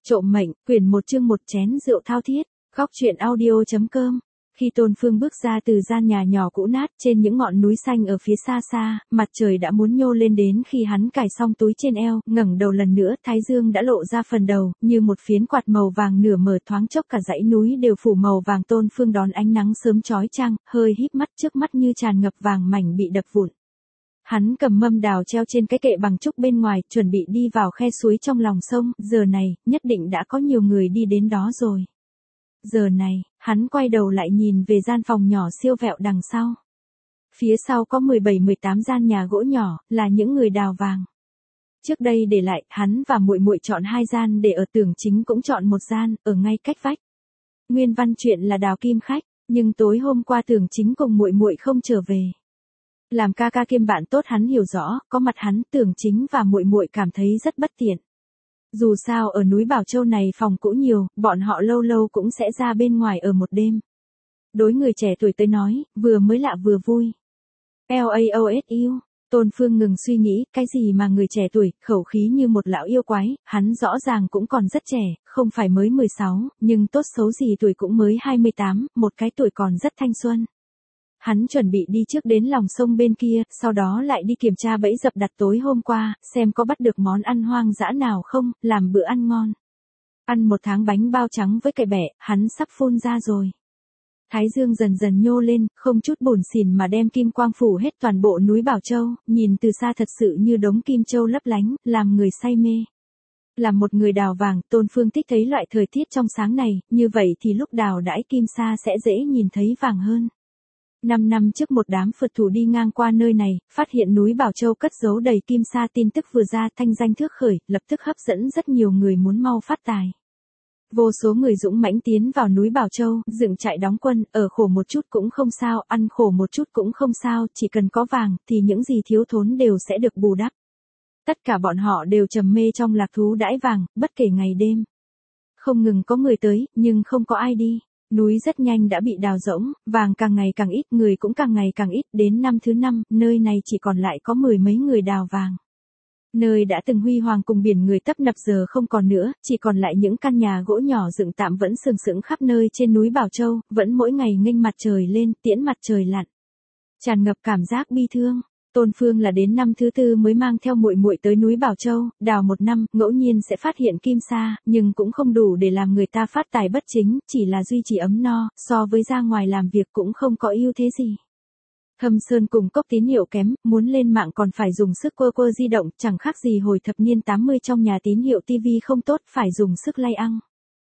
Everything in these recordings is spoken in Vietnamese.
Trộm mệnh, quyển 1 chương 1 chén rượu thao thiết, góc truyện audio.com. Khi Tôn Phương bước ra từ gian nhà nhỏ cũ nát trên những ngọn núi xanh ở phía xa xa, mặt trời đã muốn nhô lên đến khi hắn cài xong túi trên eo, ngẩng đầu lần nữa, thái dương đã lộ ra phần đầu, như một phiến quạt màu vàng nửa mở thoáng chốc cả dãy núi đều phủ màu vàng. Tôn Phương đón ánh nắng sớm chói chang, hơi híp mắt, trước mắt như tràn ngập vàng mảnh bị đập vụn. Hắn cầm mâm đào treo trên cái kệ bằng trúc bên ngoài, chuẩn bị đi vào khe suối trong lòng sông, giờ này, nhất định đã có nhiều người đi đến đó rồi. Giờ này, hắn quay đầu lại nhìn về gian phòng nhỏ siêu vẹo đằng sau. Phía sau có 17-18 gian nhà gỗ nhỏ, là những người đào vàng. Trước đây để lại, hắn và muội muội chọn 2 gian để ở, Tưởng Chính cũng chọn một gian, ở ngay cách vách. Nguyên văn chuyện là Đào Kim khách, nhưng tối hôm qua Tưởng Chính cùng muội muội không trở về. Làm ca ca kiêm bạn tốt, hắn hiểu rõ, có mặt hắn, Tưởng Chính và muội muội cảm thấy rất bất tiện. Dù sao ở núi Bảo Châu này phòng cũ nhiều, bọn họ lâu lâu cũng sẽ ra bên ngoài ở một đêm. Đối người trẻ tuổi tới nói, vừa mới lạ vừa vui. LAOSU, Tôn Phương ngừng suy nghĩ, cái gì mà người trẻ tuổi, khẩu khí như một lão yêu quái, hắn rõ ràng cũng còn rất trẻ, không phải mới 16, nhưng tốt xấu gì tuổi cũng mới 28, một cái tuổi còn rất thanh xuân. Hắn chuẩn bị đi trước đến lòng sông bên kia, sau đó lại đi kiểm tra bẫy dập đặt tối hôm qua, xem có bắt được món ăn hoang dã nào không, làm bữa ăn ngon. Ăn 1 tháng bánh bao trắng với cải bẹ, hắn sắp phun ra rồi. Thái dương dần dần nhô lên, không chút buồn xỉn mà đem kim quang phủ hết toàn bộ núi Bảo Châu, nhìn từ xa thật sự như đống kim châu lấp lánh, làm người say mê. Làm một người đào vàng, Tôn Phương thích thấy loại thời tiết trong sáng này, như vậy thì lúc đào đãi kim sa sẽ dễ nhìn thấy vàng hơn. 5 năm trước một đám phượt thủ đi ngang qua nơi này, phát hiện núi Bảo Châu cất giấu đầy kim sa, tin tức vừa ra, thanh danh thước khởi, lập tức hấp dẫn rất nhiều người muốn mau phát tài. Vô số người dũng mãnh tiến vào núi Bảo Châu, dựng trại đóng quân, ở khổ một chút cũng không sao, ăn khổ một chút cũng không sao, chỉ cần có vàng, thì những gì thiếu thốn đều sẽ được bù đắp. Tất cả bọn họ đều trầm mê trong lạc thú đãi vàng, bất kể ngày đêm. Không ngừng có người tới, nhưng không có ai đi. Núi rất nhanh đã bị đào rỗng, vàng càng ngày càng ít, người cũng càng ngày càng ít, đến năm thứ 5, nơi này chỉ còn lại có 10 mấy người đào vàng. Nơi đã từng huy hoàng cùng biển người tấp nập giờ không còn nữa, chỉ còn lại những căn nhà gỗ nhỏ dựng tạm vẫn sừng sững khắp nơi trên núi Bảo Châu, vẫn mỗi ngày nghênh mặt trời lên, tiễn mặt trời lặn. Tràn ngập cảm giác bi thương. Tôn Phương là đến năm thứ 4 mới mang theo muội muội tới núi Bảo Châu, đào 1 năm, ngẫu nhiên sẽ phát hiện kim sa, nhưng cũng không đủ để làm người ta phát tài bất chính, chỉ là duy trì ấm no, so với ra ngoài làm việc cũng không có ưu thế gì. Thâm Sơn cùng cốc tín hiệu kém, muốn lên mạng còn phải dùng sức quơ di động, chẳng khác gì hồi thập niên 80 trong nhà tín hiệu TV không tốt, phải dùng sức lay ăng.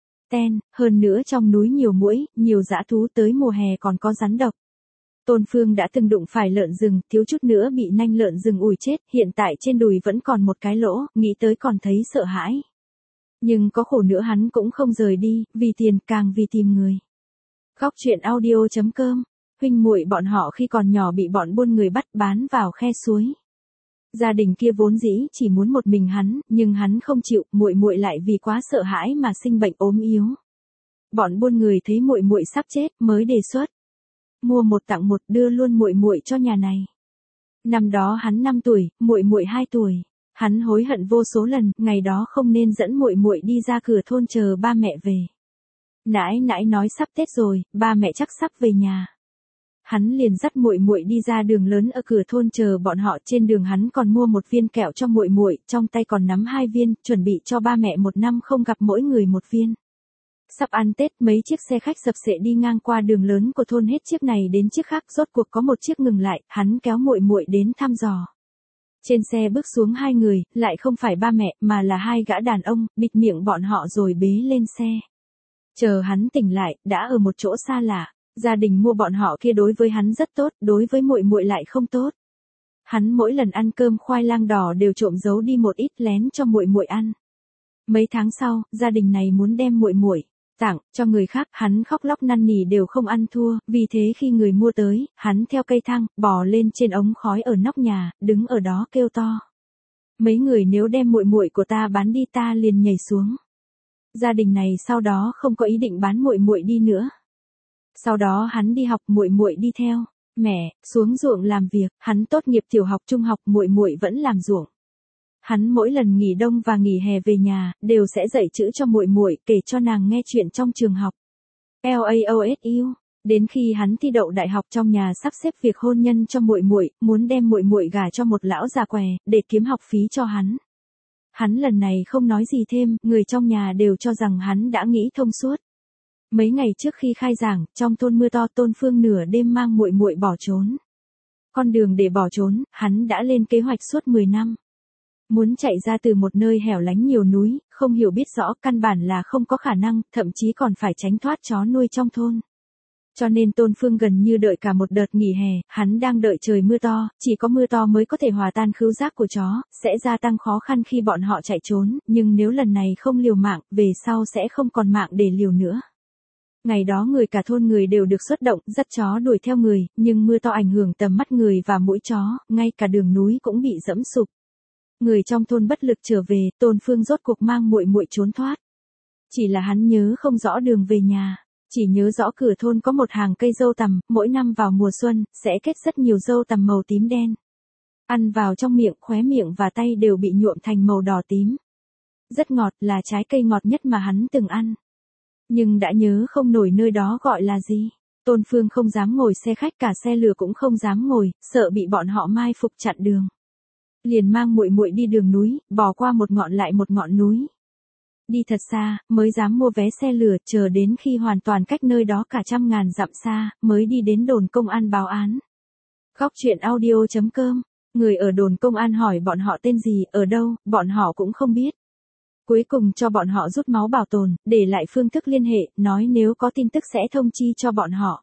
Hơn nữa trong núi nhiều muỗi, nhiều dã thú, tới mùa hè còn có rắn độc. Tôn Phương đã từng đụng phải lợn rừng, thiếu chút nữa bị nanh lợn rừng ủi chết, hiện tại trên đùi vẫn còn một cái lỗ, nghĩ tới còn thấy sợ hãi. Nhưng có khổ nữa hắn cũng không rời đi, vì tiền càng vì tìm người. Góc truyện audio.com, huynh muội bọn họ khi còn nhỏ bị bọn buôn người bắt bán vào khe suối. Gia đình kia vốn dĩ chỉ muốn một mình hắn, nhưng hắn không chịu, muội muội lại vì quá sợ hãi mà sinh bệnh ốm yếu. Bọn buôn người thấy muội muội sắp chết mới đề xuất mua 1 tặng 1, đưa luôn muội muội cho nhà này. Năm đó hắn 5 tuổi, muội muội 2 tuổi. Hắn hối hận vô số lần, ngày đó không nên dẫn muội muội đi ra cửa thôn chờ ba mẹ về. Nãi nãi nói sắp Tết rồi, ba mẹ chắc sắp về nhà. Hắn liền dắt muội muội đi ra đường lớn ở cửa thôn chờ bọn họ, trên đường hắn còn mua 1 viên kẹo cho muội muội, trong tay còn nắm 2 viên, chuẩn bị cho ba mẹ 1 năm không gặp mỗi người 1 viên. Sắp ăn Tết, mấy chiếc xe khách sập sệ đi ngang qua đường lớn của thôn, hết chiếc này đến chiếc khác, rốt cuộc có một chiếc ngừng lại, hắn kéo muội muội đến thăm dò. Trên xe bước xuống 2 người, lại không phải ba mẹ, mà là 2 gã đàn ông, bịt miệng bọn họ rồi bế lên xe. Chờ hắn tỉnh lại, đã ở một chỗ xa lạ. Gia đình mua bọn họ kia đối với hắn rất tốt, đối với muội muội lại không tốt. Hắn mỗi lần ăn cơm khoai lang đỏ đều trộm giấu đi một ít lén cho muội muội ăn. Mấy tháng sau, gia đình này muốn đem muội muội tặng cho người khác, hắn khóc lóc năn nỉ đều không ăn thua, vì thế khi người mua tới, hắn theo cây thang, bò lên trên ống khói ở nóc nhà, đứng ở đó kêu to. Mấy người nếu đem muội muội của ta bán đi ta liền nhảy xuống. Gia đình này sau đó không có ý định bán muội muội đi nữa. Sau đó hắn đi học, muội muội đi theo mẹ xuống ruộng làm việc, hắn tốt nghiệp tiểu học trung học, muội muội vẫn làm ruộng. Hắn mỗi lần nghỉ đông và nghỉ hè về nhà, đều sẽ dạy chữ cho muội muội, kể cho nàng nghe chuyện trong trường học. LAOSU. Đến khi hắn thi đậu đại học, trong nhà sắp xếp việc hôn nhân cho muội muội, muốn đem muội muội gả cho một lão già què, để kiếm học phí cho hắn. Hắn lần này không nói gì thêm, người trong nhà đều cho rằng hắn đã nghĩ thông suốt. Mấy ngày trước khi khai giảng, trong thôn mưa to, Tôn Phương nửa đêm mang muội muội bỏ trốn. Con đường để bỏ trốn, hắn đã lên kế hoạch suốt 10 năm. Muốn chạy ra từ một nơi hẻo lánh nhiều núi, không hiểu biết rõ, căn bản là không có khả năng, thậm chí còn phải tránh thoát chó nuôi trong thôn. Cho nên Tôn Phương gần như đợi cả một đợt nghỉ hè, hắn đang đợi trời mưa to, chỉ có mưa to mới có thể hòa tan khứu giác của chó, sẽ gia tăng khó khăn khi bọn họ chạy trốn, nhưng nếu lần này không liều mạng, về sau sẽ không còn mạng để liều nữa. Ngày đó người cả thôn người đều được xuất động, dắt chó đuổi theo người, nhưng mưa to ảnh hưởng tầm mắt người và mũi chó, ngay cả đường núi cũng bị dẫm sụp. Người trong thôn bất lực trở về, Tôn Phương rốt cuộc mang muội muội trốn thoát. Chỉ là hắn nhớ không rõ đường về nhà, chỉ nhớ rõ cửa thôn có một hàng cây dâu tằm, mỗi năm vào mùa xuân, sẽ kết rất nhiều dâu tằm màu tím đen. Ăn vào trong miệng, khóe miệng và tay đều bị nhuộm thành màu đỏ tím. Rất ngọt, là trái cây ngọt nhất mà hắn từng ăn. Nhưng đã nhớ không nổi nơi đó gọi là gì. Tôn Phương không dám ngồi xe khách, cả xe lửa cũng không dám ngồi, sợ bị bọn họ mai phục chặn đường. Liền mang muội muội đi đường núi, bò qua một ngọn lại một ngọn núi. Đi thật xa, mới dám mua vé xe lửa, chờ đến khi hoàn toàn cách nơi đó cả trăm ngàn dặm xa, mới đi đến đồn công an báo án. Góc truyện audio.com. Người ở đồn công an hỏi bọn họ tên gì, ở đâu, bọn họ cũng không biết. Cuối cùng cho bọn họ rút máu bảo tồn, để lại phương thức liên hệ, nói nếu có tin tức sẽ thông chi cho bọn họ.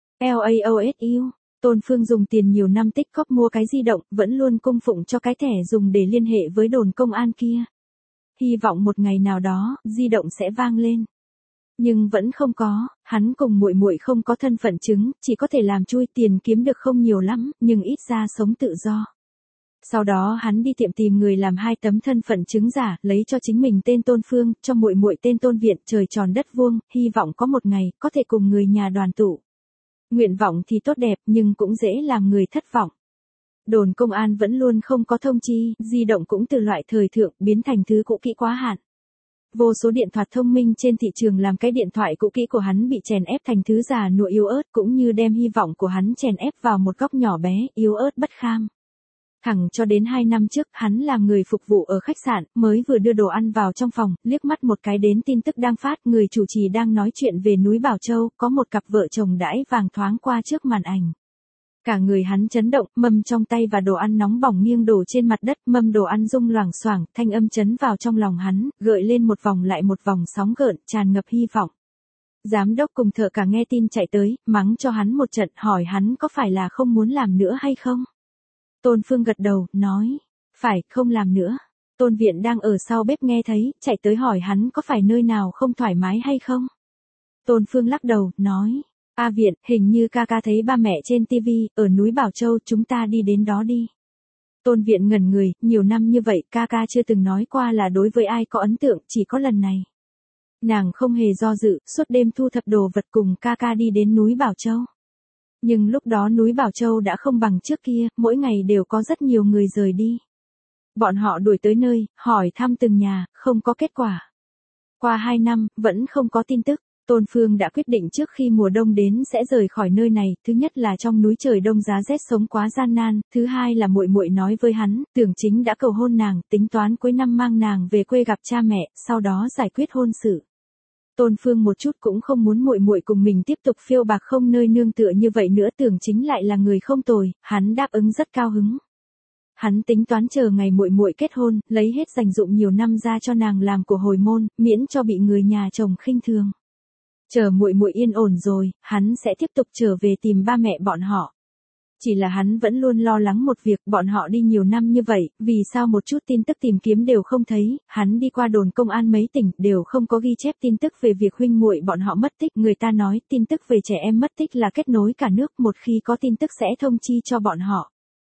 LAOSU. Tôn Phương dùng tiền nhiều năm tích cóp mua cái di động, vẫn luôn cung phụng cho cái thẻ dùng để liên hệ với đồn công an kia. Hy vọng một ngày nào đó, di động sẽ vang lên. Nhưng vẫn không có, hắn cùng muội muội không có thân phận chứng, chỉ có thể làm chui, tiền kiếm được không nhiều lắm, nhưng ít ra sống tự do. Sau đó hắn đi tiệm tìm người làm 2 tấm thân phận chứng giả, lấy cho chính mình tên Tôn Phương, cho muội muội tên Tôn Viện, trời tròn đất vuông, hy vọng có một ngày, có thể cùng người nhà đoàn tụ. Nguyện vọng thì tốt đẹp, nhưng cũng dễ làm người thất vọng. Đồn công an vẫn luôn không có thông chi, di động cũng từ loại thời thượng, biến thành thứ cũ kỹ quá hạn. Vô số điện thoại thông minh trên thị trường làm cái điện thoại cũ kỹ của hắn bị chèn ép thành thứ già nua yếu ớt, cũng như đem hy vọng của hắn chèn ép vào một góc nhỏ bé, yếu ớt bất kham. Thẳng cho đến 2 năm trước, hắn làm người phục vụ ở khách sạn, mới vừa đưa đồ ăn vào trong phòng, liếc mắt một cái đến tin tức đang phát, người chủ trì đang nói chuyện về núi Bảo Châu, có một cặp vợ chồng đãi vàng thoáng qua trước màn ảnh. Cả người hắn chấn động, mâm trong tay và đồ ăn nóng bỏng nghiêng đổ trên mặt đất, mâm đồ ăn rung loảng xoảng, thanh âm chấn vào trong lòng hắn, gợi lên một vòng lại một vòng sóng gợn, tràn ngập hy vọng. Giám đốc cùng thợ cả nghe tin chạy tới, mắng cho hắn một trận, hỏi hắn có phải là không muốn làm nữa hay không? Tôn Phương gật đầu, nói, phải, không làm nữa. Tôn Viện đang ở sau bếp nghe thấy, chạy tới hỏi hắn có phải nơi nào không thoải mái hay không? Tôn Phương lắc đầu, nói, A Viện, hình như ca ca thấy ba mẹ trên TV, ở núi Bảo Châu, chúng ta đi đến đó đi. Tôn Viện ngẩn người, nhiều năm như vậy, ca ca chưa từng nói qua là đối với ai có ấn tượng, chỉ có lần này. Nàng không hề do dự, suốt đêm thu thập đồ vật cùng ca ca đi đến núi Bảo Châu. Nhưng lúc đó núi Bảo Châu đã không bằng trước kia, mỗi ngày đều có rất nhiều người rời đi. Bọn họ đuổi tới nơi, hỏi thăm từng nhà, không có kết quả. Qua 2 năm, vẫn không có tin tức. Tôn Phương đã quyết định trước khi mùa đông đến sẽ rời khỏi nơi này, thứ nhất là trong núi trời đông giá rét sống quá gian nan, thứ hai là muội muội nói với hắn, Tưởng Chính đã cầu hôn nàng, tính toán cuối năm mang nàng về quê gặp cha mẹ, sau đó giải quyết hôn sự. Tôn Phương một chút cũng không muốn muội muội cùng mình tiếp tục phiêu bạc không nơi nương tựa như vậy nữa, Tưởng Chính lại là người không tồi, hắn đáp ứng rất cao hứng. Hắn tính toán chờ ngày muội muội kết hôn, lấy hết dành dụm nhiều năm ra cho nàng làm của hồi môn, miễn cho bị người nhà chồng khinh thường. Chờ muội muội yên ổn rồi, hắn sẽ tiếp tục trở về tìm ba mẹ bọn họ. Chỉ là hắn vẫn luôn lo lắng một việc, bọn họ đi nhiều năm như vậy, vì sao một chút tin tức tìm kiếm đều không thấy, hắn đi qua đồn công an mấy tỉnh, đều không có ghi chép tin tức về việc huynh muội bọn họ mất tích, người ta nói, tin tức về trẻ em mất tích là kết nối cả nước, một khi có tin tức sẽ thông chi cho bọn họ.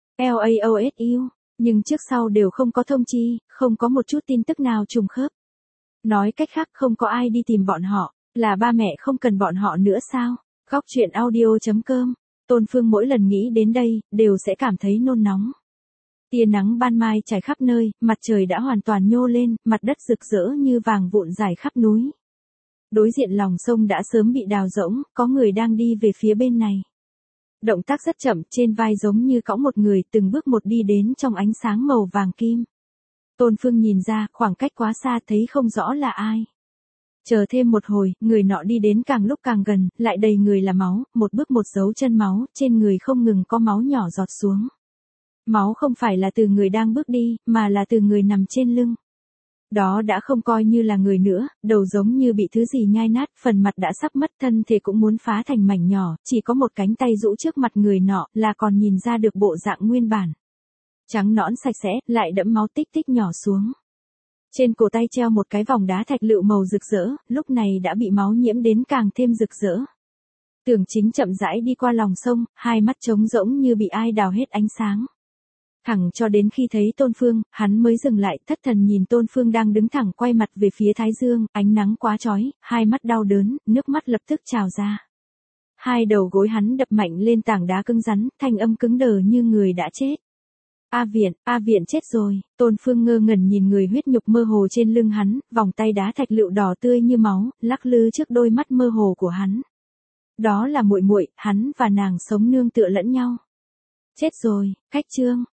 LAOSU, nhưng trước sau đều không có thông chi, không có một chút tin tức nào trùng khớp. Nói cách khác không có ai đi tìm bọn họ, là ba mẹ không cần bọn họ nữa sao? Góc truyện audio.com. Tôn Phương mỗi lần nghĩ đến đây, đều sẽ cảm thấy nôn nóng. Tia nắng ban mai trải khắp nơi, mặt trời đã hoàn toàn nhô lên, mặt đất rực rỡ như vàng vụn rải khắp núi. Đối diện lòng sông đã sớm bị đào rỗng, có người đang đi về phía bên này. Động tác rất chậm, trên vai giống như cõng một người, từng bước một đi đến trong ánh sáng màu vàng kim. Tôn Phương nhìn ra, khoảng cách quá xa thấy không rõ là ai. Chờ thêm một hồi, người nọ đi đến càng lúc càng gần, lại đầy người là máu, một bước một dấu chân máu, trên người không ngừng có máu nhỏ giọt xuống. Máu không phải là từ người đang bước đi, mà là từ người nằm trên lưng. Đó đã không coi như là người nữa, đầu giống như bị thứ gì nhai nát, phần mặt đã sắp mất, thân thể cũng muốn phá thành mảnh nhỏ, chỉ có một cánh tay rũ trước mặt người nọ là còn nhìn ra được bộ dạng nguyên bản. Trắng nõn sạch sẽ, lại đẫm máu tích tích nhỏ xuống. Trên cổ tay treo một cái vòng đá thạch lựu màu rực rỡ, lúc này đã bị máu nhiễm đến càng thêm rực rỡ. Tưởng Chính chậm rãi đi qua lòng sông, hai mắt trống rỗng như bị ai đào hết ánh sáng. Thẳng cho đến khi thấy Tôn Phương, hắn mới dừng lại, thất thần nhìn Tôn Phương đang đứng thẳng quay mặt về phía thái dương, ánh nắng quá chói, hai mắt đau đớn, nước mắt lập tức trào ra. Hai đầu gối hắn đập mạnh lên tảng đá cứng rắn, thanh âm cứng đờ như người đã chết. A Viện chết rồi, Tôn Phương ngơ ngẩn nhìn người huyết nhục mơ hồ trên lưng hắn, vòng tay đá thạch lựu đỏ tươi như máu, lắc lư trước đôi mắt mơ hồ của hắn. Đó là muội muội, hắn và nàng sống nương tựa lẫn nhau. Chết rồi, Khách Trương,